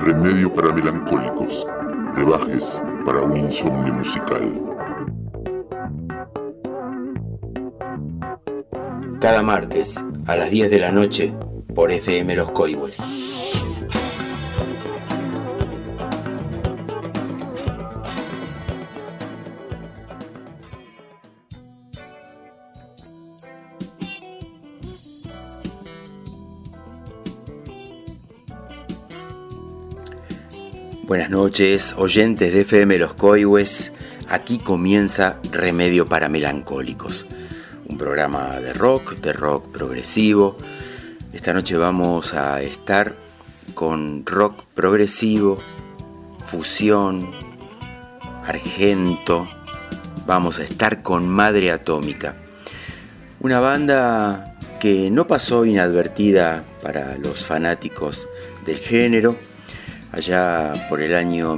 Remedio para melancólicos, brebajes para un insomnio musical. Cada martes a las 10 de la noche por FM Los Coihues. Buenas noches, oyentes de FM Los Coihues. Aquí comienza Remedio para Melancólicos, un programa de rock progresivo. Esta noche vamos a estar con rock progresivo, fusión, argento. Vamos a estar con Madre Atómica, una banda que no pasó inadvertida para los fanáticos del género. Allá por el año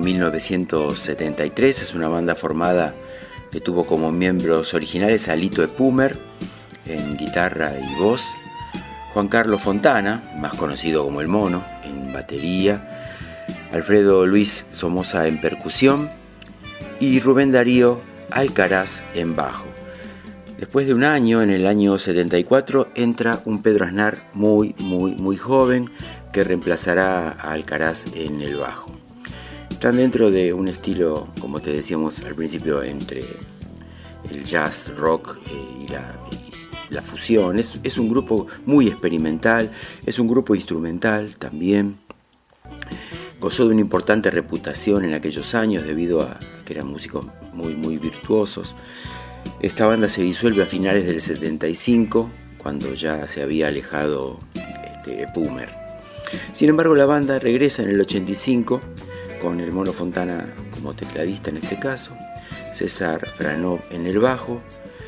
1973 es una banda formada que tuvo como miembros originales a Lito Epumer en guitarra y voz, Juan Carlos Fontana, más conocido como El Mono, en batería, Alfredo Luis Somoza en percusión y Rubén Darío Alcaraz en bajo. Después de un año, en el año 74, entra un Pedro Aznar muy joven que reemplazará a Alcaraz en el bajo. Están dentro de un estilo, como te decíamos al principio, entre el jazz, rock y la fusión. Es un grupo muy experimental, es un grupo instrumental también. Gozó de una importante reputación en aquellos años debido a que eran músicos muy virtuosos. Esta banda se disuelve a finales del 75, cuando ya se había alejado Epumer. Sin embargo, la banda regresa en el 85 con el Mono Fontana como tecladista en este caso, César Franov en el bajo,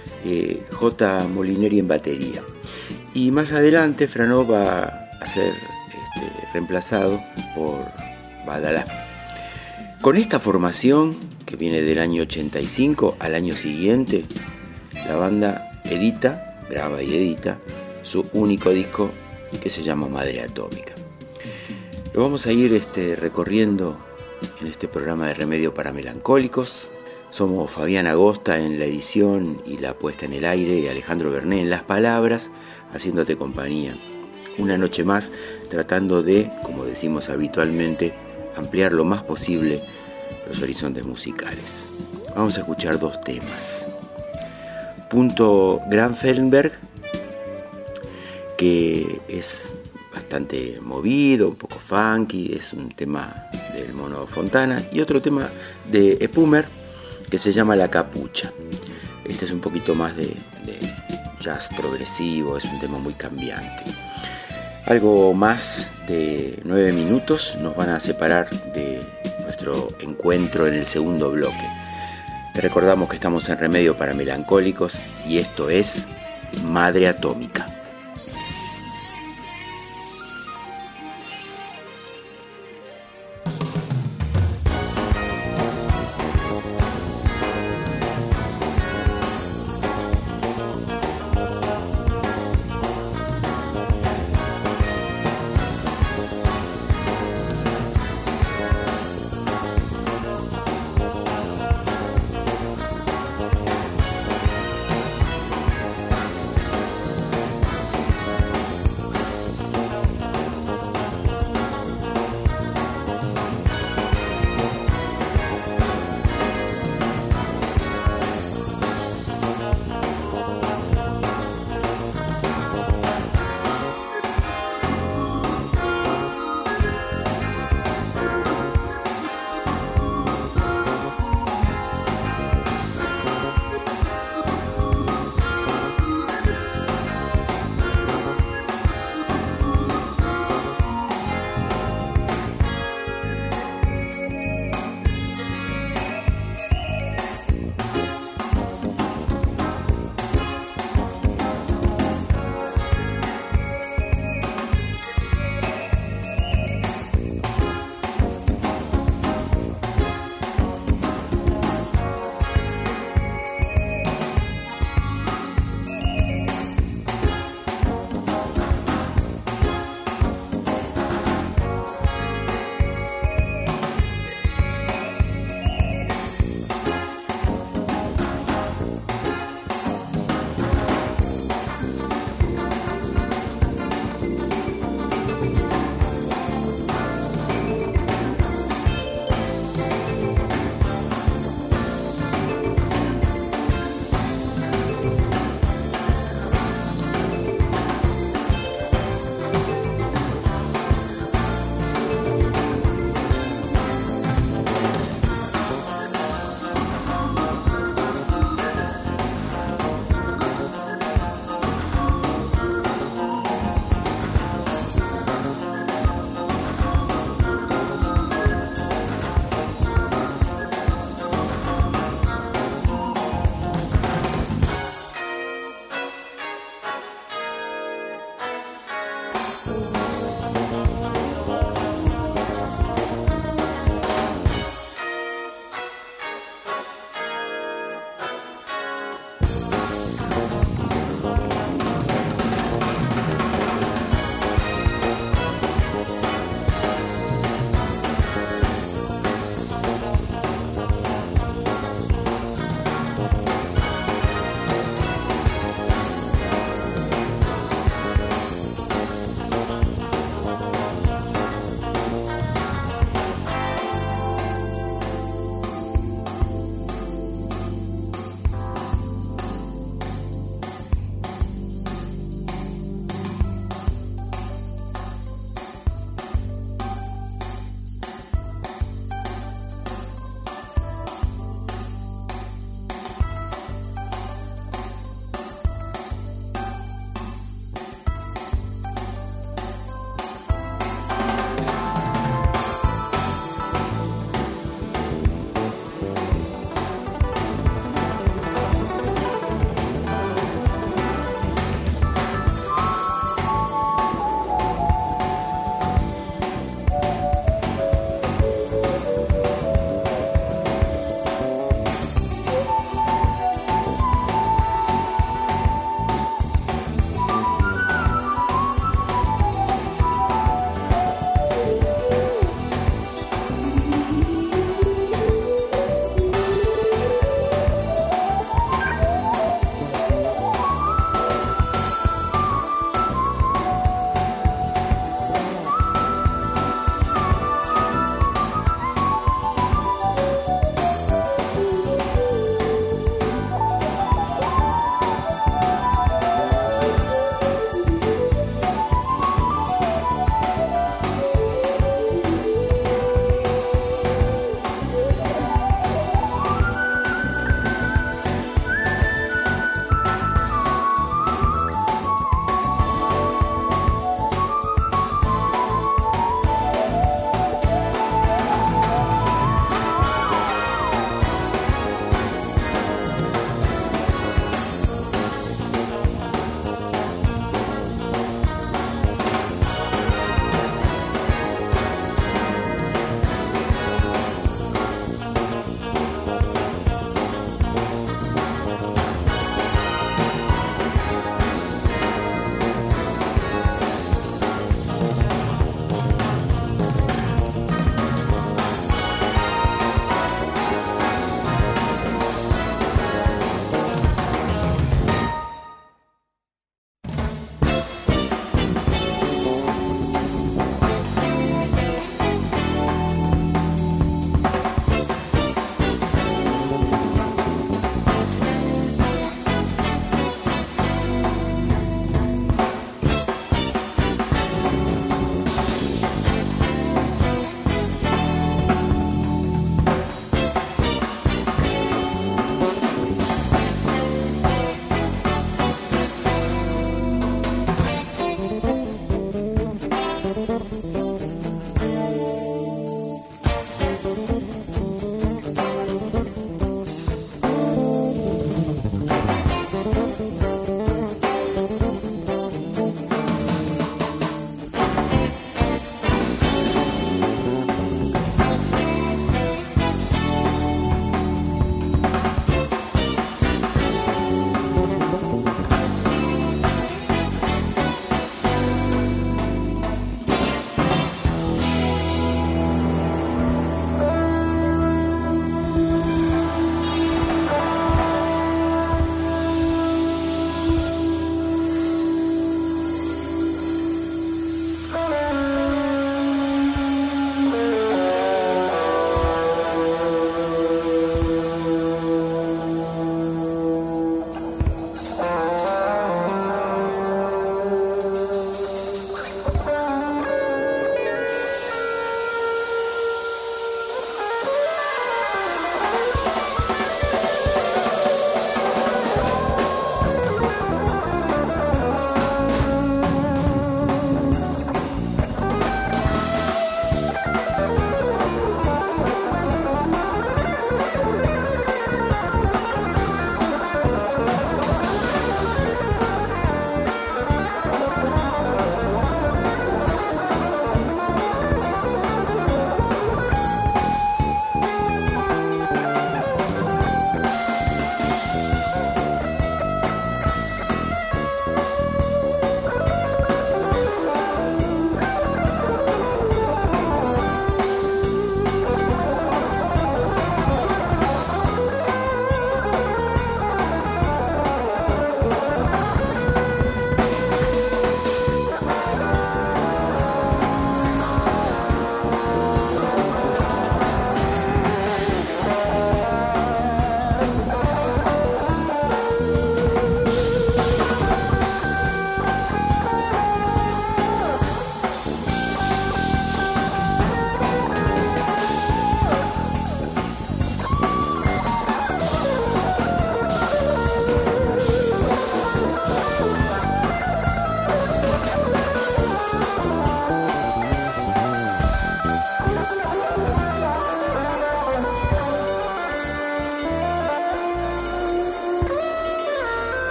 J. Molineri en batería. Y más adelante Franov va a ser reemplazado por Badalá. Con esta formación, que viene del año 85 al año siguiente, la banda graba y edita su único disco que se llama Madre Atómica. Lo vamos a ir recorriendo en este programa de Remedio para Melancólicos. Somos Fabián Agosta en la edición y la puesta en el aire y Alejandro Berné en las palabras, haciéndote compañía. Una noche más tratando de, como decimos habitualmente, ampliar lo más posible los horizontes musicales. Vamos a escuchar dos temas. Punto Granfellenberg, que es bastante movido, un poco funky, es un tema del Mono Fontana, y otro tema de Epumer que se llama La Capucha. Este es un poquito más de jazz progresivo, es un tema muy cambiante. Algo más de 9 minutos nos van a separar de nuestro encuentro en el segundo bloque. Te recordamos que estamos en Remedio para Melancólicos y esto es Madre Atómica.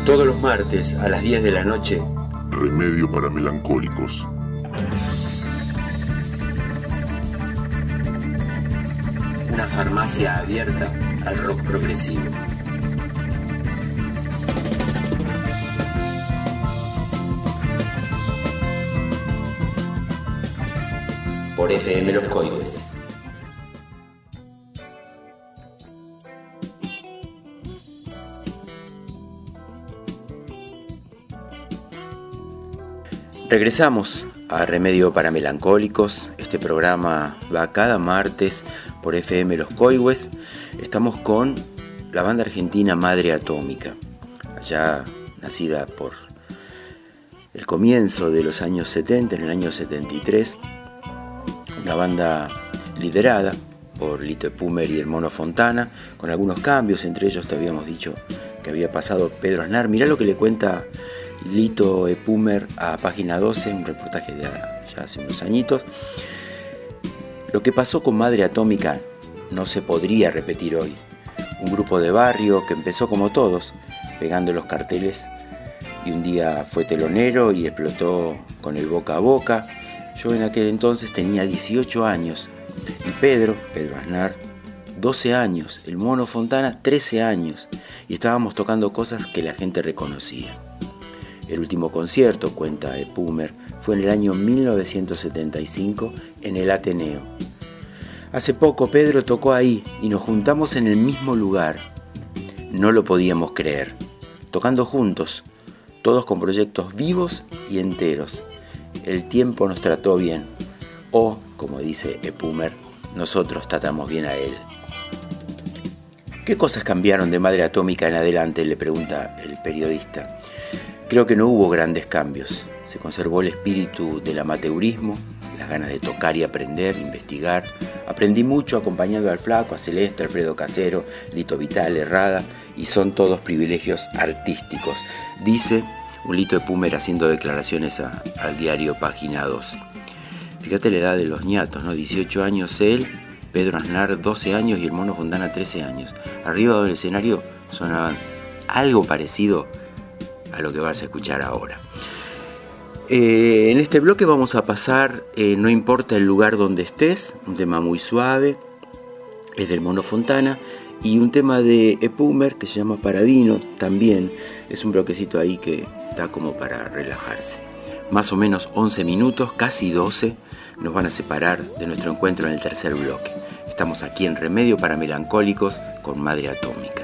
Todos los martes a las 10 de la noche. Remedio para melancólicos. Una farmacia abierta al rock progresivo. Por FM Los Coides. Regresamos a Remedio para Melancólicos. Este programa va cada martes por FM Los Coihues. Estamos con la banda argentina Madre Atómica, allá nacida por el comienzo de los años 70, en el año 73. Una banda liderada por Lito Epumer y el Mono Fontana, con algunos cambios. Entre ellos te habíamos dicho que había pasado Pedro Aznar. Mirá lo que le cuenta Lito Epumer a Página 12, un reportaje de ya hace unos añitos. Lo que pasó con Madre Atómica no se podría repetir hoy. Un grupo de barrio que empezó como todos, pegando los carteles, y un día fue telonero y explotó con el boca a boca. Yo en aquel entonces tenía 18 años y Pedro Aznar, 12 años, el Mono Fontana, 13 años, y estábamos tocando cosas que la gente reconocía. El último concierto, cuenta Epumer, fue en el año 1975 en el Ateneo. Hace poco Pedro tocó ahí y nos juntamos en el mismo lugar. No lo podíamos creer, tocando juntos, todos con proyectos vivos y enteros. El tiempo nos trató bien, o, como dice Epumer, nosotros tratamos bien a él. ¿Qué cosas cambiaron de Madre Atómica en adelante?, le pregunta el periodista. Creo que no hubo grandes cambios. Se conservó el espíritu del amateurismo, las ganas de tocar y aprender, investigar. Aprendí mucho acompañando al Flaco, a Celeste, Alfredo Casero, Lito Vital, Herrada, y son todos privilegios artísticos, dice un Lito Epumer haciendo declaraciones al diario Página 12. Fíjate la edad de los ñatos, ¿no? 18 años él, Pedro Aznar 12 años y el Mono Fontana 13 años. Arriba del escenario sonaban algo parecido a lo que vas a escuchar ahora. En este bloque vamos a pasar No importa el lugar donde estés, un tema muy suave, es del Mono Fontana, y un tema de Epumer que se llama Paradino, también es un bloquecito ahí que da como para relajarse. Más o menos 11 minutos, casi 12, nos van a separar de nuestro encuentro en el tercer bloque. Estamos aquí en Remedio para Melancólicos con Madre Atómica.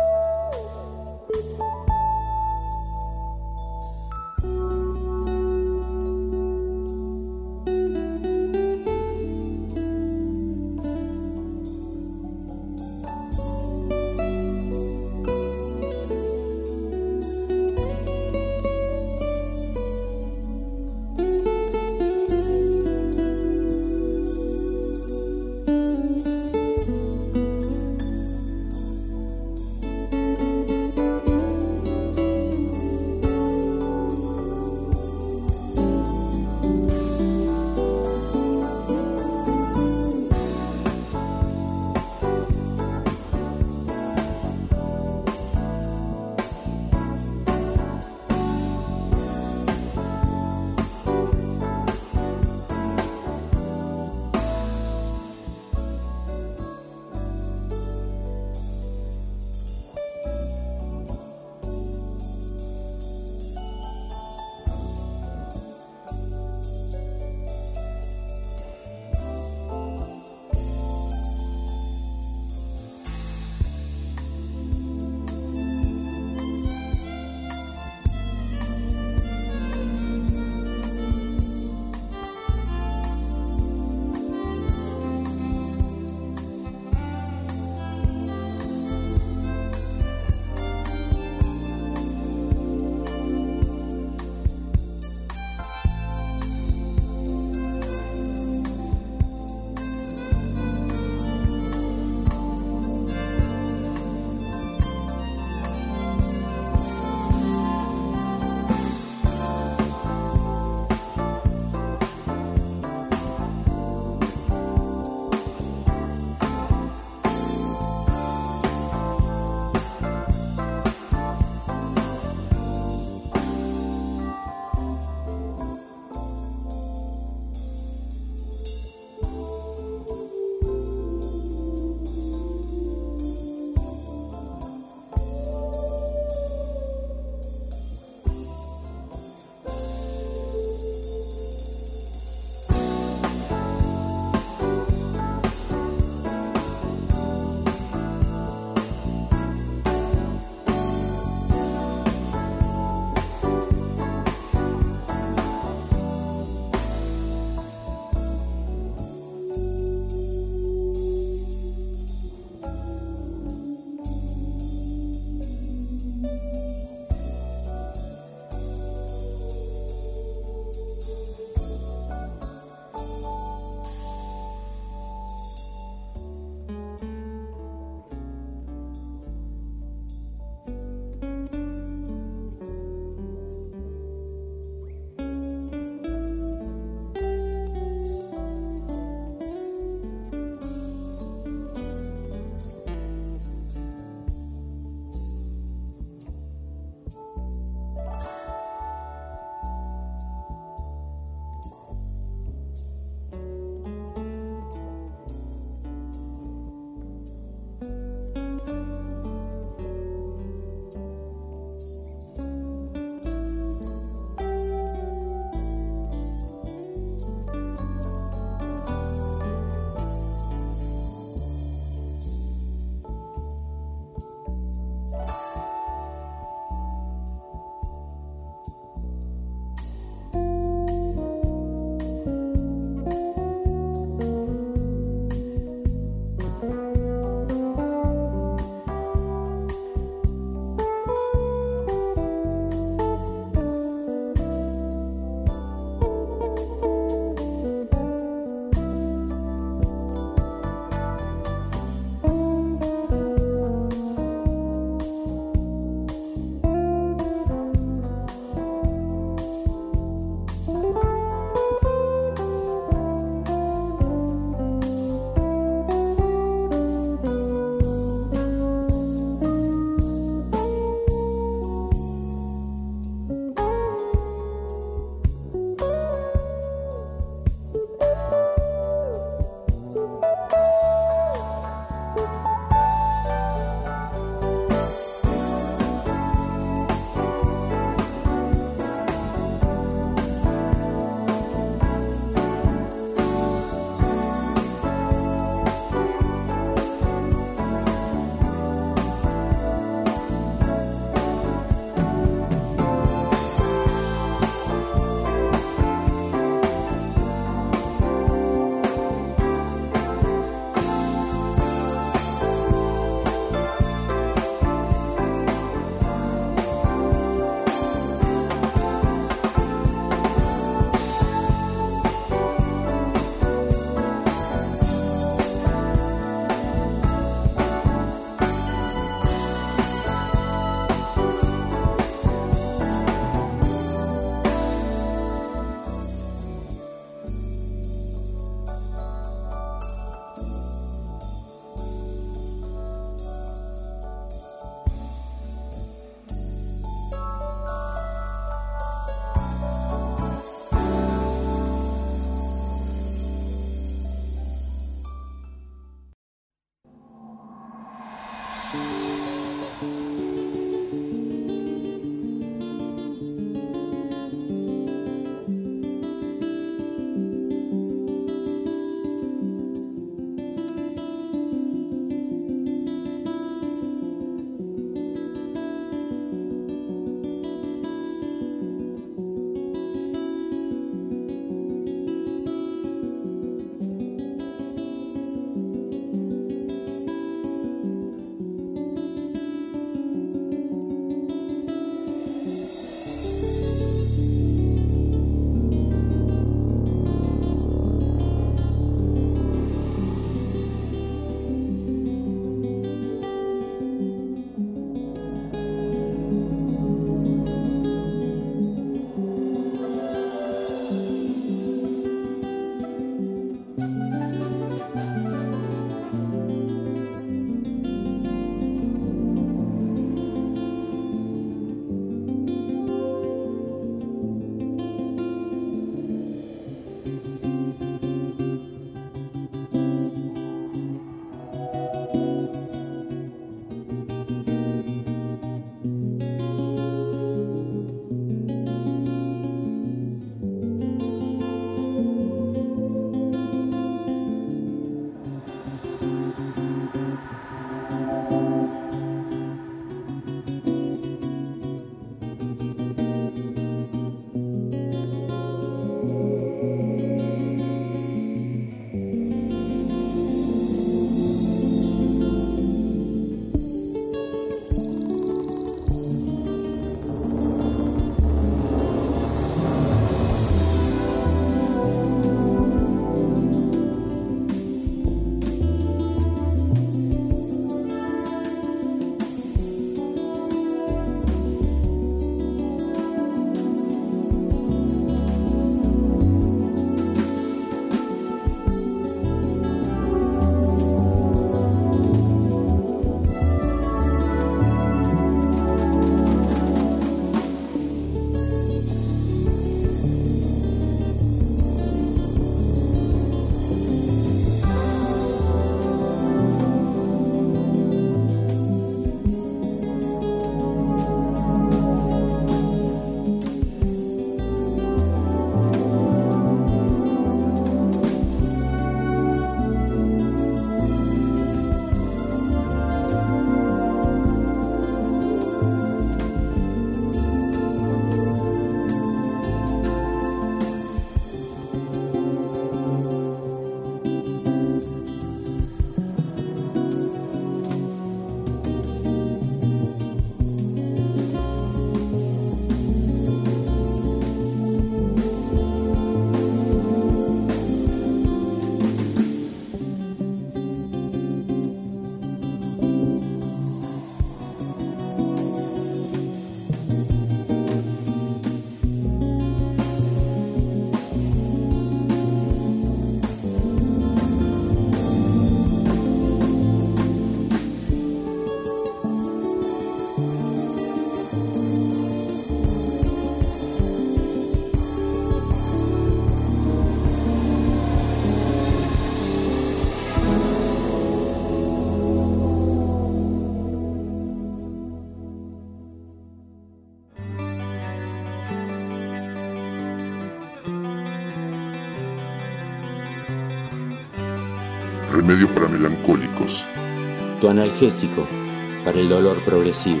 remedio para melancólicos. Tu analgésico para el dolor progresivo.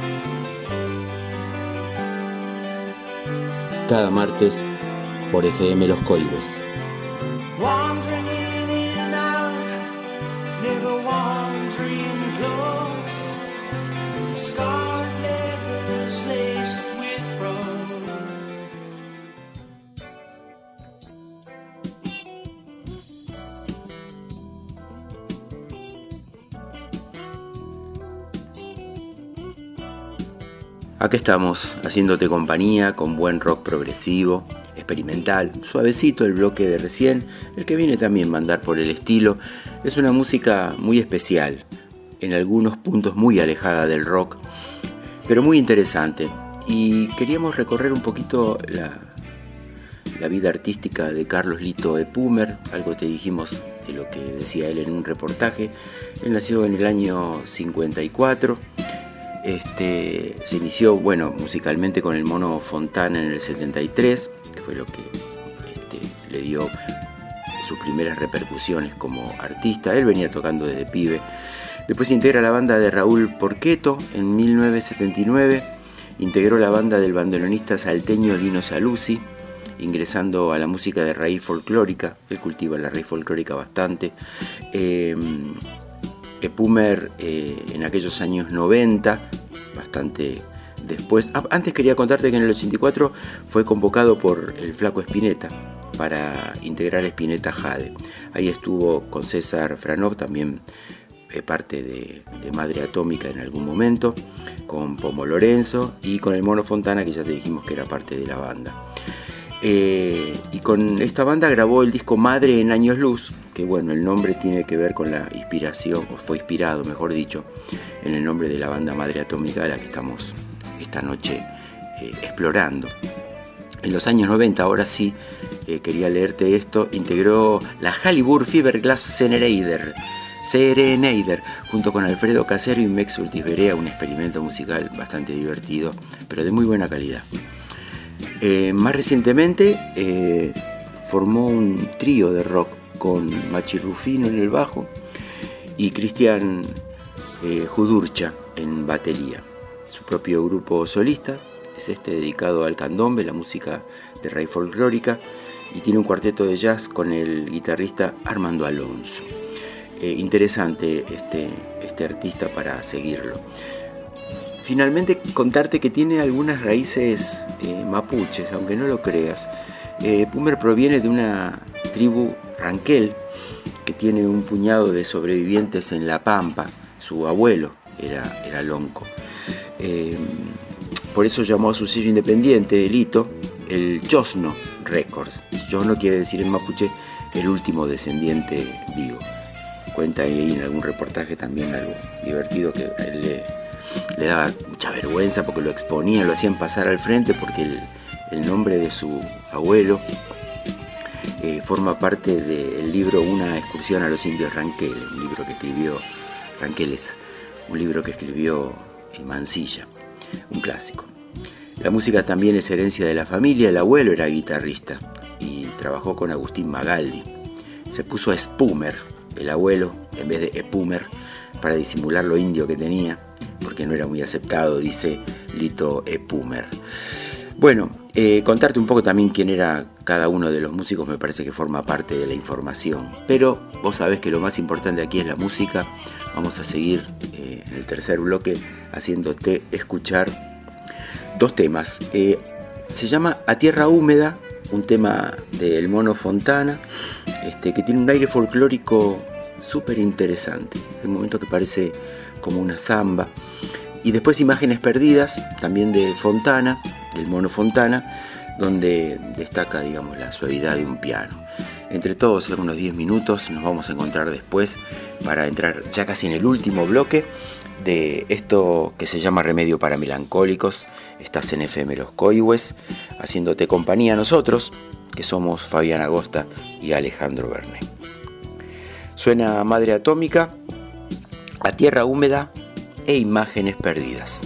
Cada martes por FM Los Coihues. Wandering in and out, never wandering close. Scarlet letters laced with rose. Acá estamos, haciéndote compañía con buen rock progresivo, experimental, suavecito el bloque de recién, el que viene también mandar por el estilo. Es una música muy especial, en algunos puntos muy alejada del rock, pero muy interesante. Y queríamos recorrer un poquito la vida artística de Carlos Lito Epumer. Algo te dijimos de lo que decía él en un reportaje. Él nació en el año 54. Se inició, musicalmente con el Mono Fontana en el 73, que fue lo que le dio sus primeras repercusiones como artista. Él venía tocando desde pibe. Después integra la banda de Raúl Porqueto en 1979. Integró la banda del bandoneonista salteño Dino Saluzzi, ingresando a la música de raíz folclórica. Él cultiva la raíz folclórica bastante. Epumer en aquellos años 90, bastante después. Antes quería contarte que en el 84 fue convocado por el Flaco Spinetta para integrar Spinetta Jade. Ahí estuvo con César Franov, también parte de Madre Atómica en algún momento, con Pomo Lorenzo y con el Mono Fontana, que ya te dijimos que era parte de la banda. Y con esta banda grabó el disco Madre en Años Luz, que el nombre tiene que ver con la inspiración, o fue inspirado, mejor dicho, en el nombre de la banda Madre Atómica, a la que estamos esta noche explorando. En los años 90, ahora sí, quería leerte esto, integró la Halliburton Fiberglass Serenade, junto con Alfredo Casero y Mex Urtizberea, un experimento musical bastante divertido, pero de muy buena calidad. Más recientemente formó un trío de rock con Machi Rufino en el bajo y Cristian Judurcha en batería. Su propio grupo solista es dedicado al candombe, la música de raíz folclórica, y tiene un cuarteto de jazz con el guitarrista Armando Alonso. Interesante este artista para seguirlo. Finalmente, contarte que tiene algunas raíces mapuches, aunque no lo creas. Pumer proviene de una tribu ranquel que tiene un puñado de sobrevivientes en La Pampa. Su abuelo era lonco. Por eso llamó a su sello independiente, Lito, el Chosno Records. Chosno quiere decir en mapuche el último descendiente vivo. Cuenta ahí en algún reportaje también algo divertido, que a él le daba mucha vergüenza porque lo exponían, lo hacían pasar al frente porque el nombre de su abuelo forma parte del libro Una excursión a los indios Ranqueles, un libro que escribió Mansilla, un clásico. La música también es herencia de la familia. El abuelo era guitarrista y trabajó con Agustín Magaldi. Se puso a Epumer, el abuelo, en vez de Epumer, para disimular lo indio que tenía, porque no era muy aceptado, dice Lito Epumer. Contarte un poco también quién era cada uno de los músicos me parece que forma parte de la información, pero vos sabés que lo más importante aquí es la música. Vamos a seguir en el tercer bloque haciéndote escuchar dos temas. Se llama A Tierra Húmeda, un tema del Mono Fontana, que tiene un aire folclórico súper interesante. Hay un momento que parece como una samba. Y después Imágenes Perdidas, también de Fontana, del Mono Fontana, donde destaca, la suavidad de un piano. Entre todos, en unos 10 minutos, nos vamos a encontrar después para entrar ya casi en el último bloque de esto que se llama Remedio para Melancólicos. Estás en FM Los Coihues, haciéndote compañía a nosotros, que somos Fabián Agosta y Alejandro Verne. Suena Madre Atómica, A Tierra Húmeda e Imágenes Perdidas.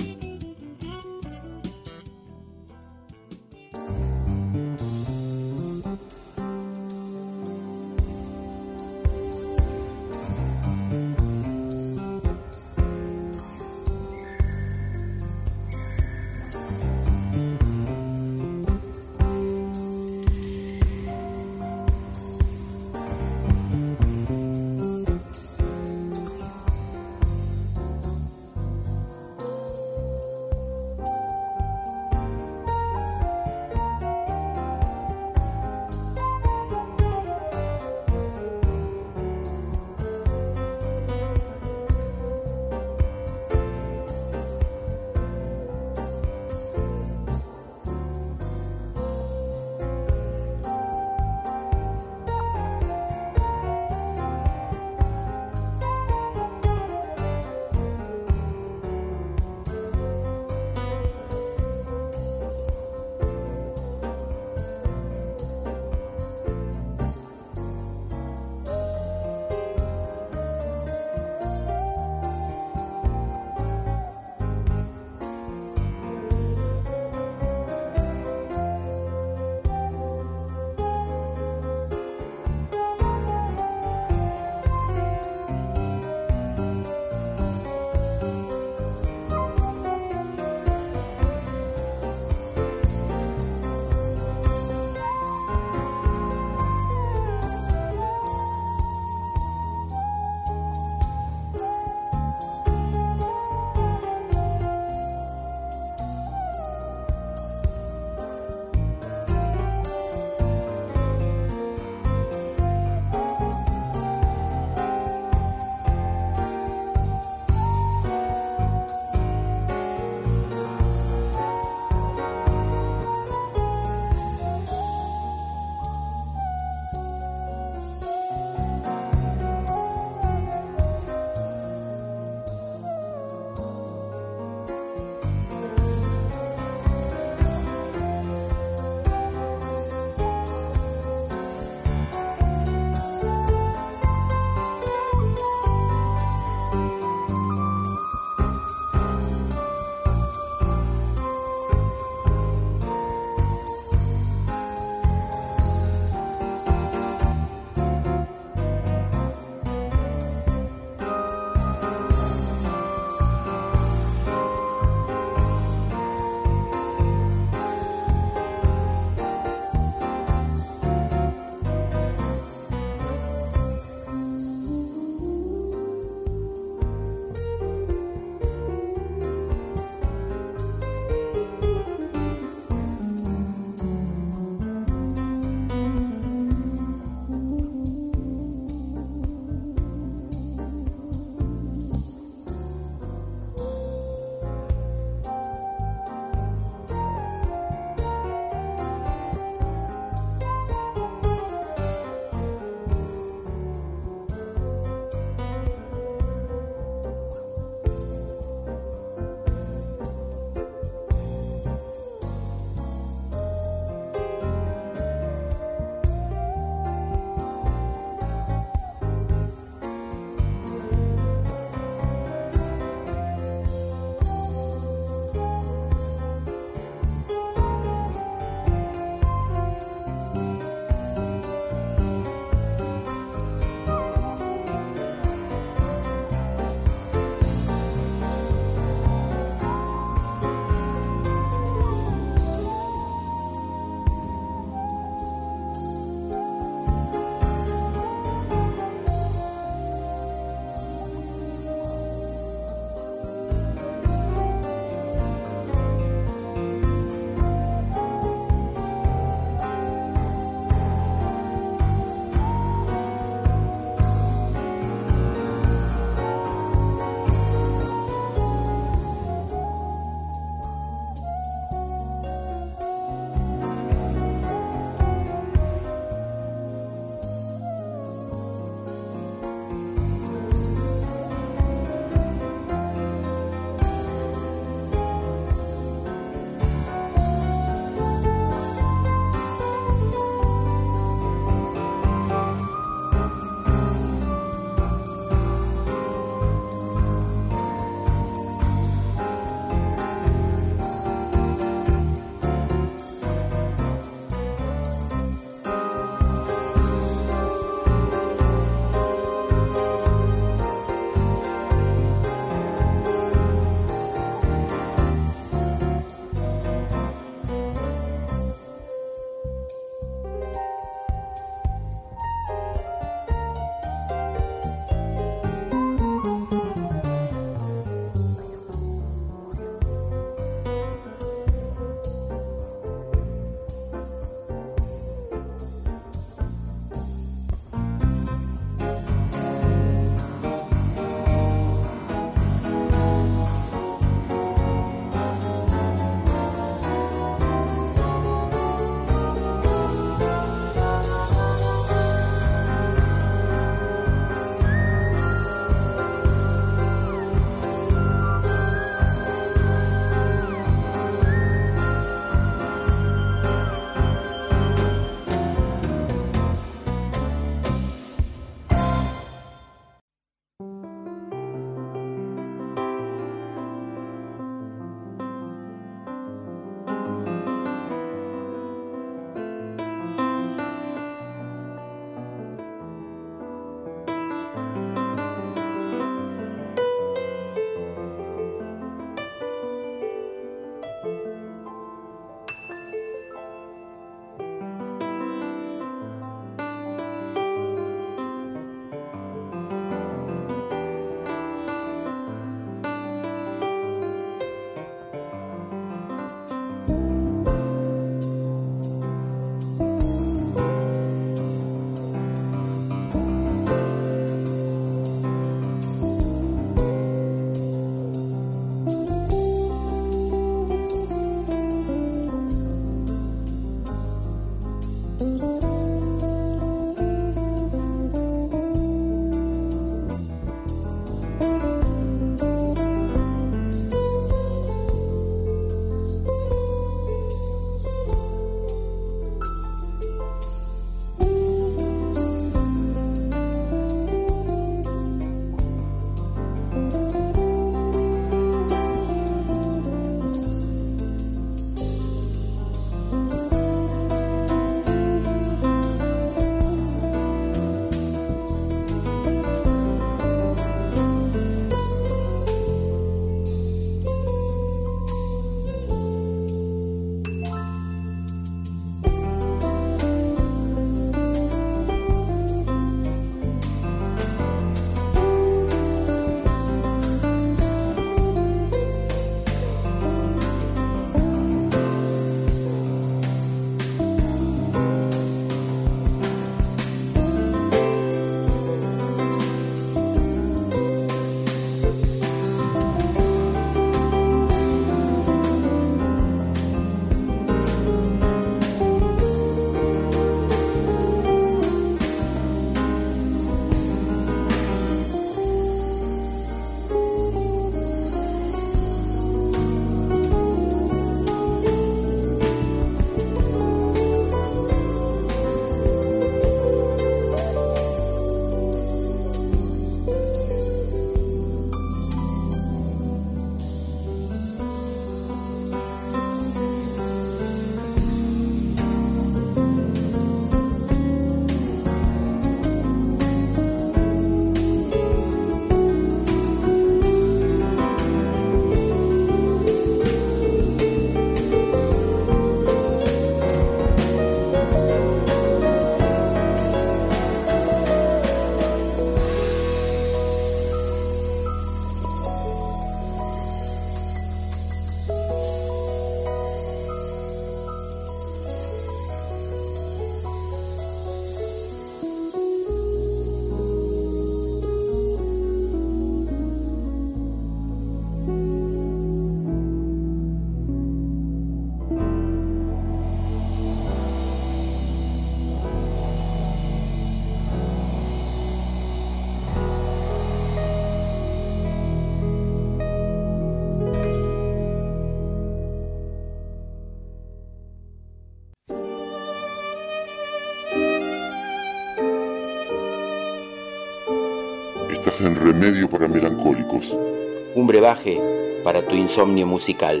Estás en Remedio para Melancólicos. Un brebaje para tu insomnio musical.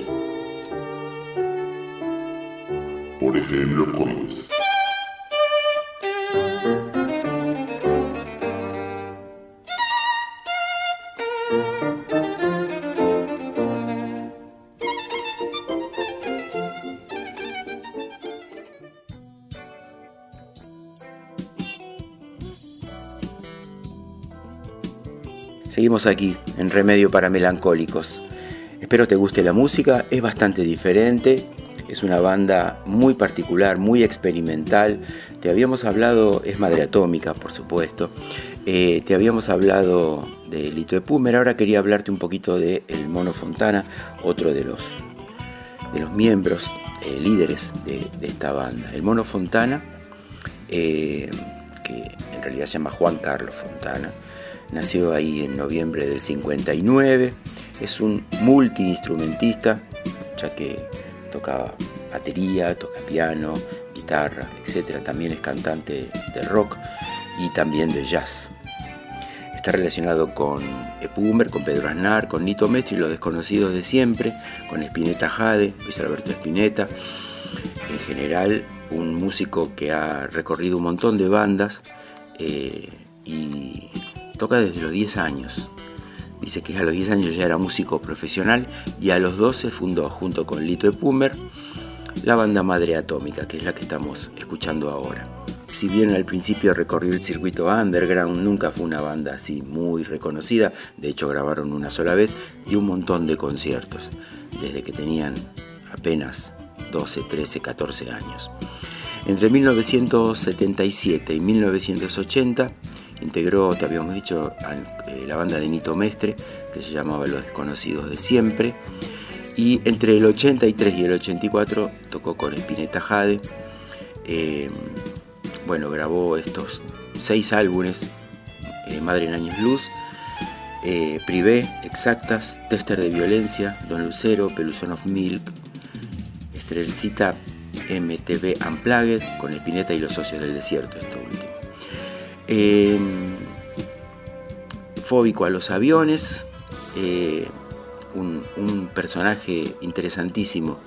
Por FM Los Códigos. Seguimos aquí, en Remedio para Melancólicos. Espero te guste la música, es bastante diferente, es una banda muy particular, muy experimental. Te habíamos hablado, es Madre Atómica, por supuesto. Te habíamos hablado de Lito Epumer, ahora quería hablarte un poquito de El Mono Fontana, otro de los miembros, líderes de esta banda. El Mono Fontana, que en realidad se llama Juan Carlos Fontana, nació ahí en noviembre del 59, es un multiinstrumentista, ya que toca batería, toca piano, guitarra, etc. También es cantante de rock y también de jazz. Está relacionado con Epumer, con Pedro Aznar, con Nito Mestre y Los Desconocidos de Siempre, con Spinetta Jade, Luis Alberto Spinetta. En general, un músico que ha recorrido un montón de bandas y toca desde los 10 años. Dice que a los 10 años ya era músico profesional y a los 12 fundó, junto con Lito Epumer, la banda Madre Atómica, que es la que estamos escuchando ahora. Si bien al principio recorrió el circuito underground, nunca fue una banda así muy reconocida. De hecho, grabaron una sola vez y un montón de conciertos, desde que tenían apenas 12, 13, 14 años. Entre 1977 y 1980 integró, te habíamos dicho, la banda de Nito Mestre, que se llamaba Los Desconocidos de Siempre, y entre el 83 y el 84 tocó con Spinetta Jade, bueno, grabó estos 6 álbumes, Madre en Años Luz, Privé, Exactas, Tester de Violencia, Don Lucero, Peluzón of Milk, Estrelcita, MTV Unplugged, con Spinetta y los Socios del Desierto, esto último. Fóbico a los aviones, un personaje interesantísimo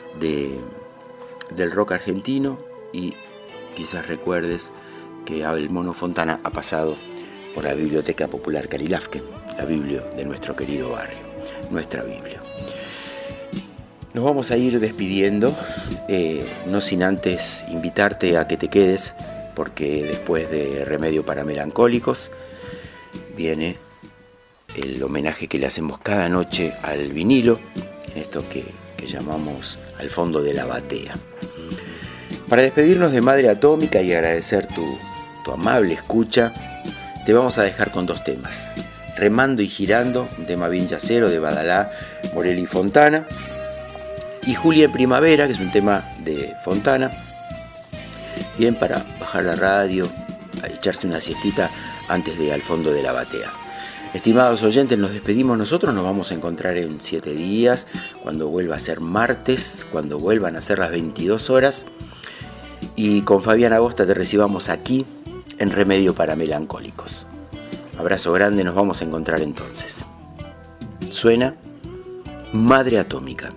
del rock argentino, y quizás recuerdes que el Mono Fontana ha pasado por la Biblioteca Popular Carilafque, la Biblia de nuestro querido barrio, nuestra Biblia. Nos vamos a ir despidiendo, no sin antes invitarte a que te quedes, porque después de Remedio para Melancólicos viene el homenaje que le hacemos cada noche al vinilo, en esto que llamamos Al Fondo de la Batea. Para despedirnos de Madre Atómica y agradecer tu amable escucha, te vamos a dejar con 2 temas: Remando y Girando, un tema bien yacero de Badalá, Morelli y Fontana, y Julia en Primavera, que es un tema de Fontana, bien para bajar la radio, a echarse una siestita antes de Al Fondo de la Batea. Estimados oyentes, nos despedimos nosotros, nos vamos a encontrar en 7 días, cuando vuelva a ser martes, cuando vuelvan a ser las 22 horas, y con Fabián Agosta te recibamos aquí en Remedio para Melancólicos. Abrazo grande, nos vamos a encontrar entonces. Suena Madre Atómica.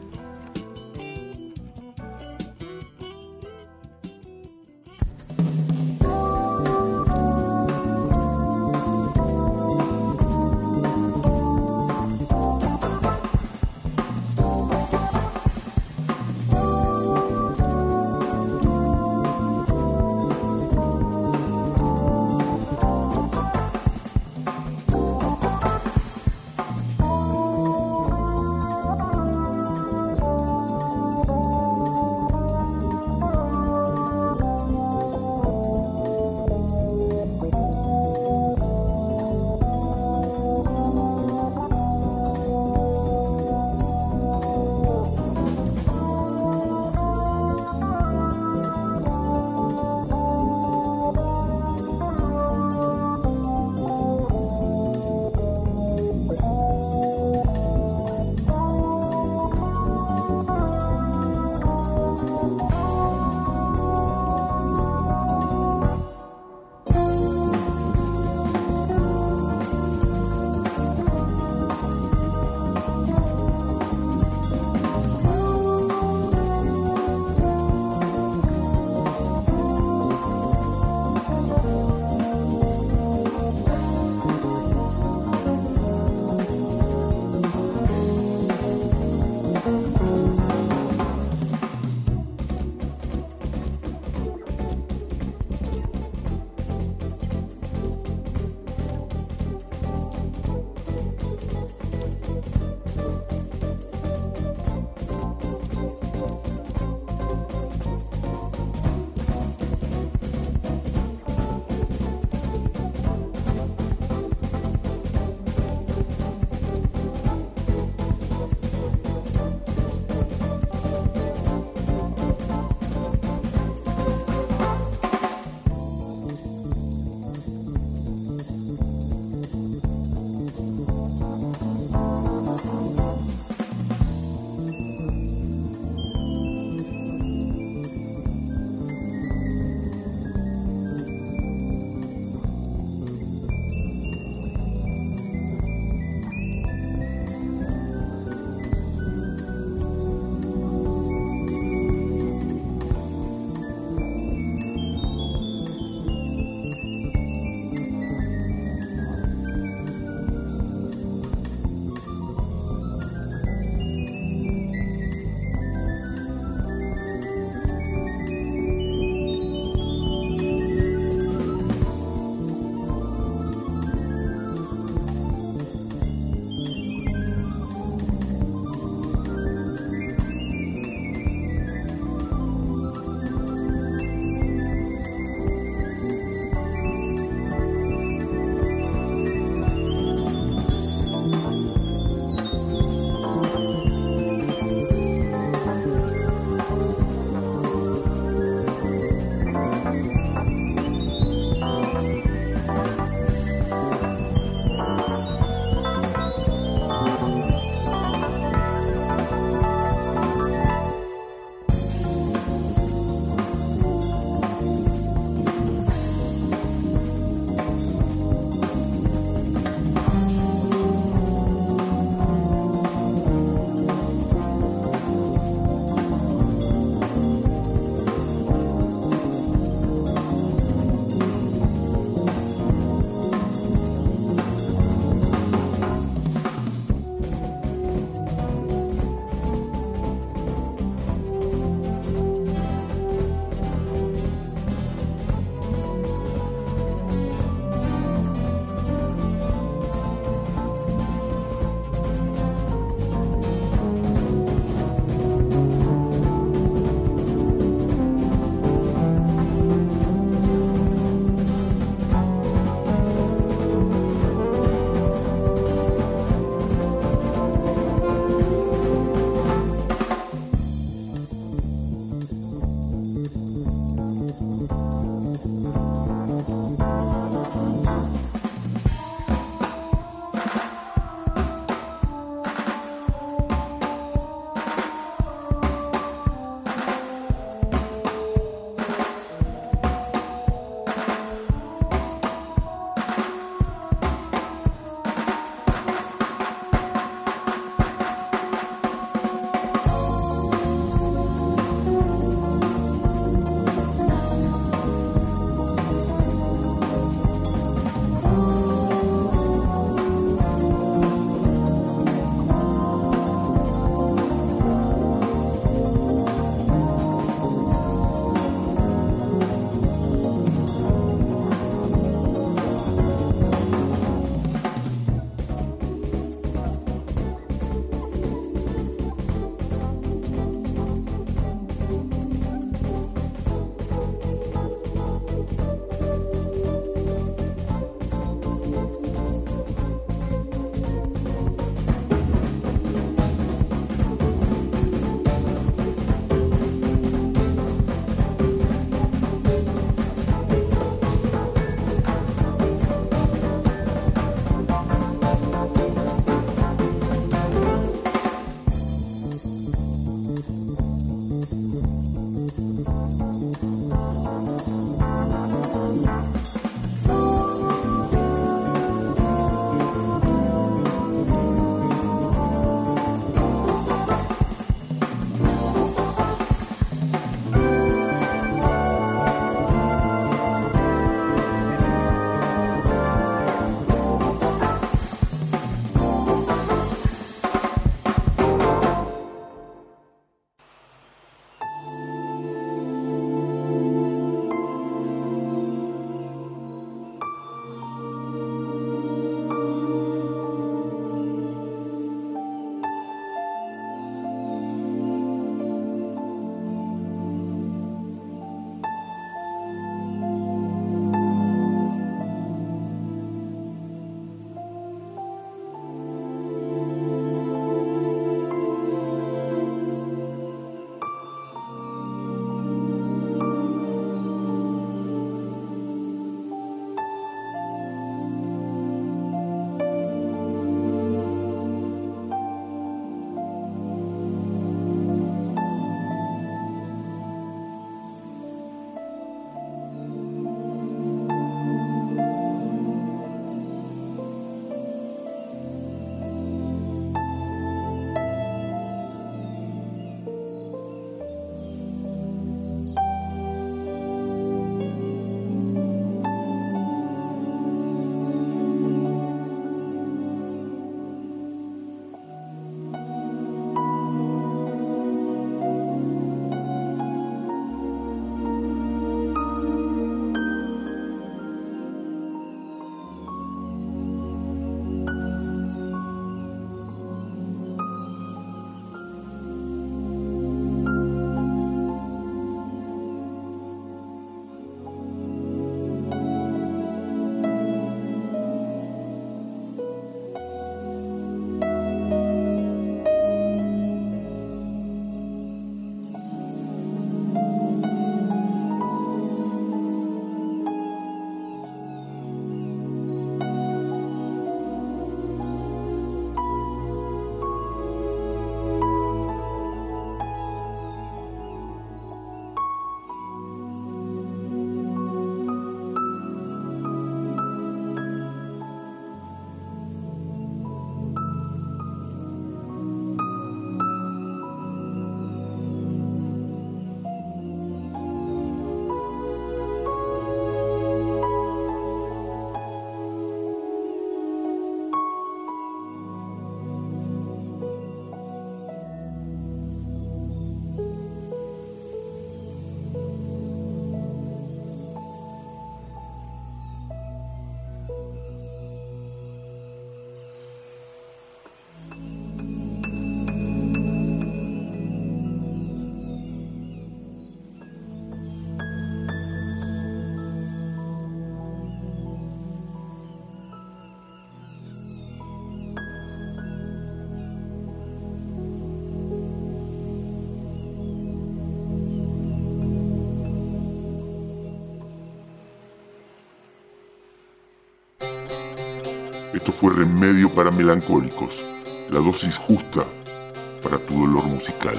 Esto fue Remedio para Melancólicos, la dosis justa para tu dolor musical.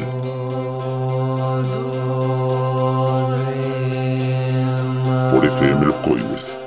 Por FM Los Coibes.